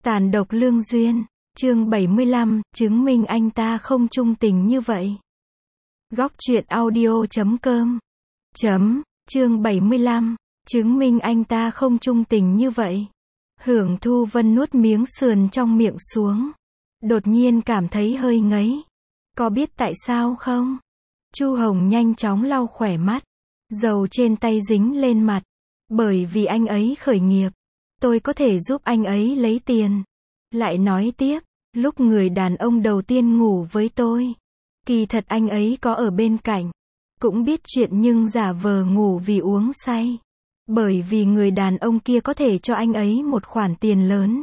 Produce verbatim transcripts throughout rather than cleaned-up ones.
Tàn độc lương duyên, chương bảy mươi lăm, chứng minh anh ta không trung tình như vậy. Góc truyện audio chấm com chấm, chương bảy mươi lăm, chứng minh anh ta không trung tình như vậy. Hưởng Thu Vân nuốt miếng sườn trong miệng xuống. Đột nhiên cảm thấy hơi ngấy. Có biết tại sao không? Chu Hồng nhanh chóng lau khỏe mắt. Dầu trên tay dính lên mặt. Bởi vì anh ấy khởi nghiệp. Tôi có thể giúp anh ấy lấy tiền. Lại nói tiếp, lúc người đàn ông đầu tiên ngủ với tôi. Kỳ thật anh ấy có ở bên cạnh. Cũng biết chuyện nhưng giả vờ ngủ vì uống say. Bởi vì người đàn ông kia có thể cho anh ấy một khoản tiền lớn.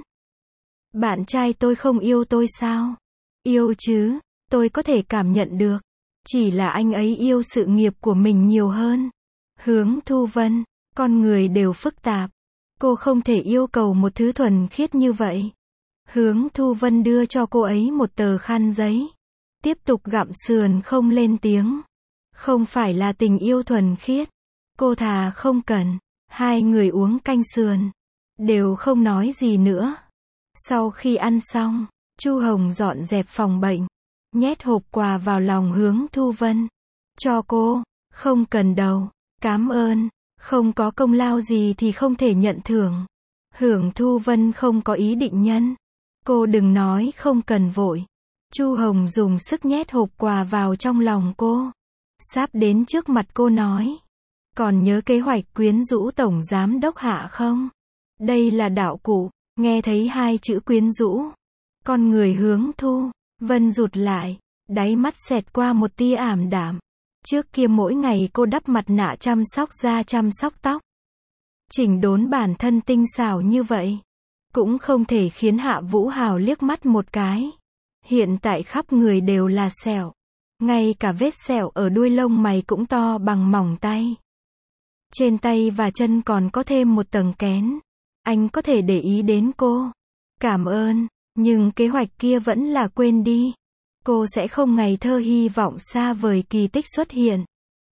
Bạn trai tôi không yêu tôi sao? Yêu chứ, tôi có thể cảm nhận được. Chỉ là anh ấy yêu sự nghiệp của mình nhiều hơn. Hướng Thu Vân, con người đều phức tạp. Cô không thể yêu cầu một thứ thuần khiết như vậy. Hướng Thu Vân đưa cho cô ấy một tờ khăn giấy. Tiếp tục gặm sườn không lên tiếng. Không phải là tình yêu thuần khiết. Cô thà không cần. Hai người uống canh sườn. Đều không nói gì nữa. Sau khi ăn xong, Chu Hồng dọn dẹp phòng bệnh. Nhét hộp quà vào lòng Hướng Thu Vân. Cho cô. Không cần đâu. Cám ơn. Không có công lao gì thì không thể nhận thưởng. Hưởng Thu Vân không có ý định nhân. Cô đừng nói không cần vội. Chu Hồng dùng sức nhét hộp quà vào trong lòng cô. Sắp đến trước mặt cô nói. Còn nhớ kế hoạch quyến rũ tổng giám đốc Hạ không? Đây là đạo cụ. Nghe thấy hai chữ quyến rũ. Con người Hướng Thu Vân rụt lại. Đáy mắt xẹt qua một tia ảm đạm. Trước kia mỗi ngày cô đắp mặt nạ chăm sóc da chăm sóc tóc. Chỉnh đốn bản thân tinh xảo như vậy. Cũng không thể khiến Hạ Vũ Hào liếc mắt một cái. Hiện tại khắp người đều là sẹo. Ngay cả vết sẹo ở đuôi lông mày cũng to bằng mỏng tay. Trên tay và chân còn có thêm một tầng kén. Anh có thể để ý đến cô. Cảm ơn, nhưng kế hoạch kia vẫn là quên đi. Cô sẽ không ngày thơ hy vọng xa vời kỳ tích xuất hiện.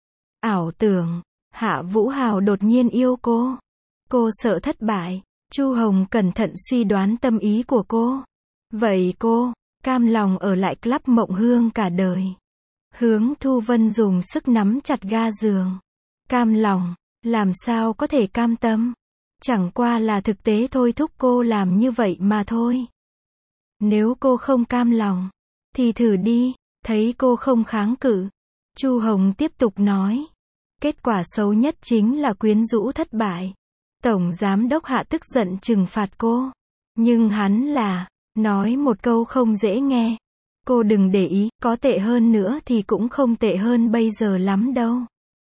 Ảo tưởng, Hạ Vũ Hào đột nhiên yêu cô. Cô sợ thất bại. Chu Hồng cẩn thận suy đoán tâm ý của cô. Vậy cô, cam lòng ở lại club Mộng Hương cả đời. Hướng Thu Vân dùng sức nắm chặt ga giường. Cam lòng, làm sao có thể cam tâm. Chẳng qua là thực tế thôi thúc cô làm như vậy mà thôi. Nếu cô không cam lòng, thì thử đi. Thấy cô không kháng cự. Chu Hồng tiếp tục nói. Kết quả xấu nhất chính là quyến rũ thất bại. Tổng giám đốc Hạ tức giận trừng phạt cô. Nhưng hắn là, nói một câu không dễ nghe. Cô đừng để ý, có tệ hơn nữa thì cũng không tệ hơn bây giờ lắm đâu.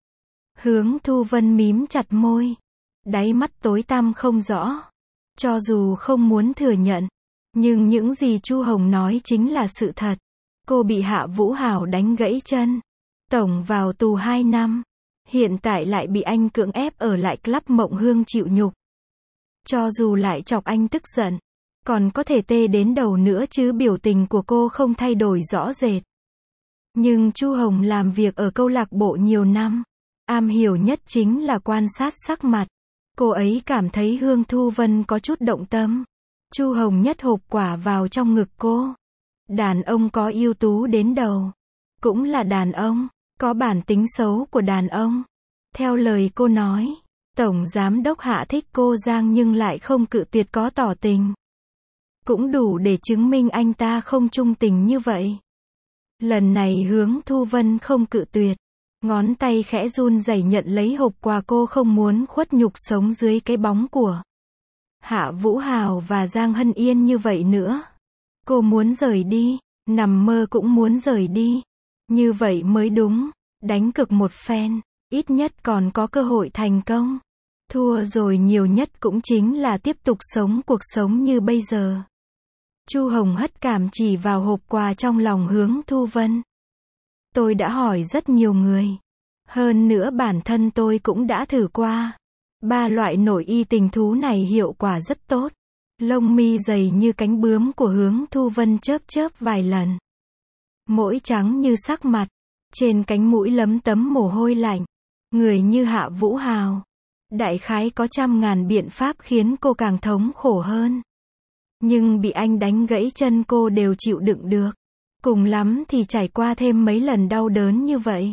Hướng Thu Vân mím chặt môi. Đáy mắt tối tăm không rõ. Cho dù không muốn thừa nhận. Nhưng những gì Chu Hồng nói chính là sự thật. Cô bị Hạ Vũ Hào đánh gãy chân. Tổng vào tù hai năm. Hiện tại lại bị anh cưỡng ép ở lại club Mộng Hương chịu nhục. Cho dù lại chọc anh tức giận. Còn có thể tê đến đầu nữa chứ biểu tình của cô không thay đổi rõ rệt. Nhưng Chu Hồng làm việc ở câu lạc bộ nhiều năm. Am hiểu nhất chính là quan sát sắc mặt. Cô ấy cảm thấy Hương Thu Vân có chút động tâm. Chu Hồng nhét hộp quả vào trong ngực cô. Đàn ông có ưu tú đến đầu. Cũng là đàn ông. Có bản tính xấu của đàn ông. Theo lời cô nói. Tổng giám đốc Hạ thích cô Giang nhưng lại không cự tuyệt có tỏ tình. Cũng đủ để chứng minh anh ta không trung tình như vậy. Lần này Hướng Thu Vân không cự tuyệt. Ngón tay khẽ run rẩy nhận lấy hộp quà. Cô không muốn khuất nhục sống dưới cái bóng của Hạ Vũ Hào và Giang Hân Yên như vậy nữa. Cô muốn rời đi. Nằm mơ cũng muốn rời đi. Như vậy mới đúng. Đánh cược một phen. Ít nhất còn có cơ hội thành công. Thua rồi nhiều nhất cũng chính là tiếp tục sống cuộc sống như bây giờ. Chu Hồng hất cảm chỉ vào hộp quà trong lòng Hướng Thu Vân. Tôi đã hỏi rất nhiều người. Hơn nữa bản thân tôi cũng đã thử qua. Ba loại nội y tình thú này hiệu quả rất tốt. Lông mi dày như cánh bướm của Hướng Thu Vân chớp chớp vài lần. Mỗi trắng như sắc mặt. Trên cánh mũi lấm tấm mồ hôi lạnh. Người như Hạ Vũ Hào. Đại khái có trăm ngàn biện pháp khiến cô càng thống khổ hơn. Nhưng bị anh đánh gãy chân cô đều chịu đựng được. Cùng lắm thì trải qua thêm mấy lần đau đớn như vậy.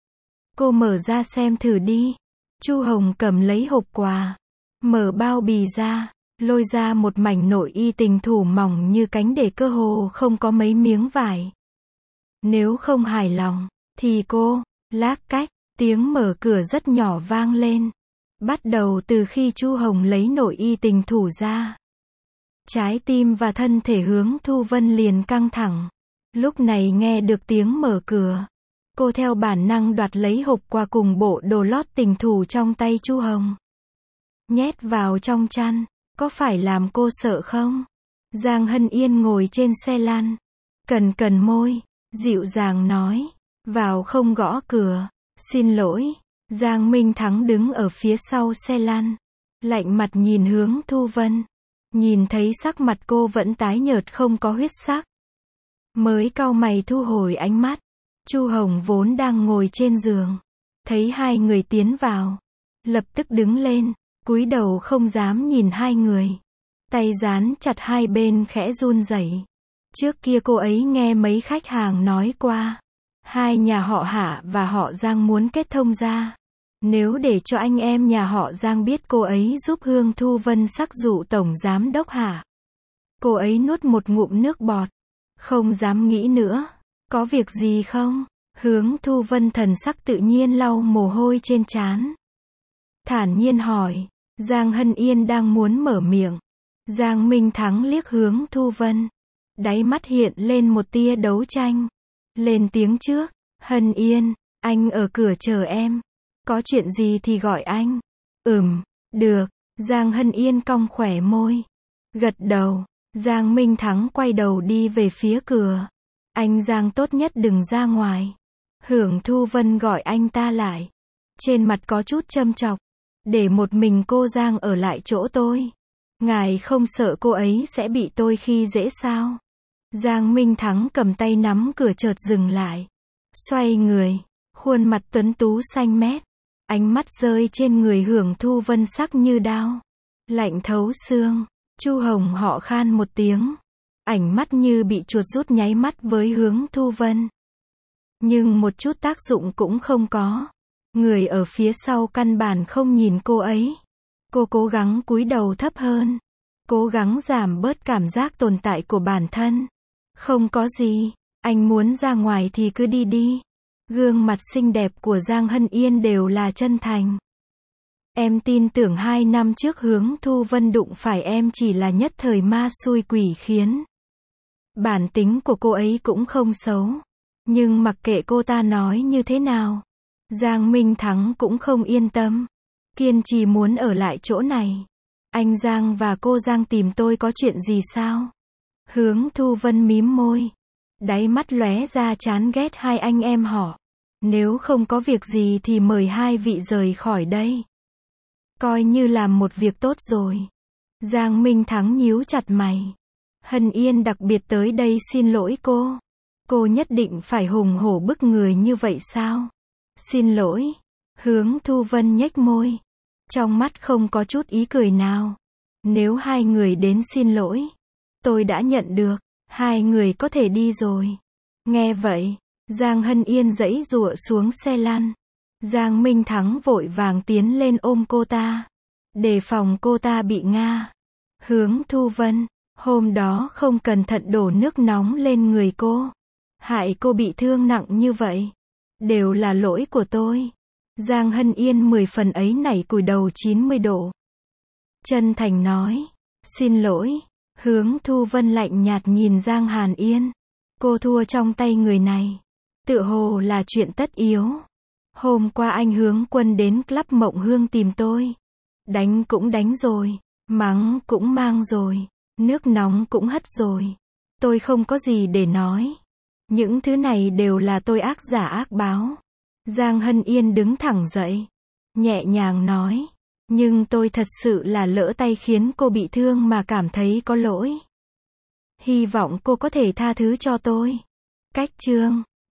Cô mở ra xem thử đi. Chu Hồng cầm lấy hộp quà. Mở bao bì ra. Lôi ra một mảnh nội y tình thủ mỏng như cánh để cơ hồ không có mấy miếng vải. Nếu không hài lòng, thì cô, lác cách, tiếng mở cửa rất nhỏ vang lên. Bắt đầu từ khi Chu Hồng lấy nội y tình thủ ra. Trái tim và thân thể Hướng Thu Vân liền căng thẳng. Lúc này nghe được tiếng mở cửa. Cô theo bản năng đoạt lấy hộp quà cùng bộ đồ lót tình thủ trong tay Chu Hồng. Nhét vào trong chăn. Có phải làm cô sợ không? Giang Hân Yên ngồi trên xe lăn. Cần cần môi. Dịu dàng nói. Vào không gõ cửa. Xin lỗi. Giang Minh Thắng đứng ở phía sau xe lăn. Lạnh mặt nhìn Hướng Thu Vân. Nhìn thấy sắc mặt cô vẫn tái nhợt không có huyết sắc. Mới cau mày thu hồi ánh mắt. Chu Hồng vốn đang ngồi trên giường. Thấy hai người tiến vào. Lập tức đứng lên. Cúi đầu không dám nhìn hai người. Tay dán chặt hai bên khẽ run rẩy. Trước kia cô ấy nghe mấy khách hàng nói qua. Hai nhà họ Hạ và họ Giang muốn kết thông ra. Nếu để cho anh em nhà họ Giang biết cô ấy giúp Hương Thu Vân sắc dụ tổng giám đốc Hạ. Cô ấy nuốt một ngụm nước bọt. Không dám nghĩ nữa. Có việc gì không? Hướng Thu Vân thần sắc tự nhiên lau mồ hôi trên trán. Thản nhiên hỏi. Giang Hân Yên đang muốn mở miệng. Giang Minh Thắng liếc Hướng Thu Vân. Đáy mắt hiện lên một tia đấu tranh. Lên tiếng trước. Hân Yên, anh ở cửa chờ em. Có chuyện gì thì gọi anh. Ừm, được. Giang Hân Yên cong khỏe môi. Gật đầu. Giang Minh Thắng quay đầu đi về phía cửa. Anh Giang tốt nhất đừng ra ngoài. Hưởng Thu Vân gọi anh ta lại. Trên mặt có chút châm chọc. Để một mình cô Giang ở lại chỗ tôi. Ngài không sợ cô ấy sẽ bị tôi khi dễ sao? Giang Minh Thắng cầm tay nắm cửa chợt dừng lại. Xoay người. Khuôn mặt tuấn tú xanh mét. Ánh mắt rơi trên người Hưởng Thu Vân sắc như đao. Lạnh thấu xương. Chu Hồng họ khan một tiếng. Ánh mắt như bị chuột rút nháy mắt với Hướng Thu Vân. Nhưng một chút tác dụng cũng không có. Người ở phía sau căn bản không nhìn cô ấy. Cô cố gắng cúi đầu thấp hơn. Cố gắng giảm bớt cảm giác tồn tại của bản thân. Không có gì. Anh muốn ra ngoài thì cứ đi đi. Gương mặt xinh đẹp của Giang Hân Yên đều là chân thành. Em tin tưởng hai năm trước Hướng Thu Vân đụng phải em chỉ là nhất thời ma xui quỷ khiến. Bản tính của cô ấy cũng không xấu. Nhưng mặc kệ cô ta nói như thế nào. Giang Minh Thắng cũng không yên tâm. Kiên trì muốn ở lại chỗ này. Anh Giang và cô Giang tìm tôi có chuyện gì sao? Hướng Thu Vân mím môi. Đáy mắt lóe ra chán ghét hai anh em họ. Nếu không có việc gì thì mời hai vị rời khỏi đây. Coi như làm một việc tốt rồi. Giang Minh Thắng nhíu chặt mày. Hân Yên đặc biệt tới đây xin lỗi cô. Cô nhất định phải hùng hổ bức người như vậy sao? Xin lỗi. Hướng Thu Vân nhếch môi. Trong mắt không có chút ý cười nào. Nếu hai người đến xin lỗi. Tôi đã nhận được. Hai người có thể đi rồi. Nghe vậy. Giang Hân Yên giãy giụa xuống xe lăn. Giang Minh Thắng vội vàng tiến lên ôm cô ta. Đề phòng cô ta bị ngã. Hướng Thu Vân. Hôm đó không cẩn thận đổ nước nóng lên người cô. Hại cô bị thương nặng như vậy. Đều là lỗi của tôi. Giang Hân Yên mười phần ấy nảy cùi đầu chín mươi độ. Chân thành nói. Xin lỗi. Hướng Thu Vân lạnh nhạt nhìn Giang Hàn Yên. Cô thua trong tay người này. Tựa hồ là chuyện tất yếu. Hôm qua anh Hướng Quân đến Club Mộng Hương tìm tôi. Đánh cũng đánh rồi. Mắng cũng mang rồi. Nước nóng cũng hất rồi. Tôi không có gì để nói. Những thứ này đều là tôi ác giả ác báo. Giang Hân Yên đứng thẳng dậy. Nhẹ nhàng nói. Nhưng tôi thật sự là lỡ tay khiến cô bị thương mà cảm thấy có lỗi. Hy vọng cô có thể tha thứ cho tôi. Cách chương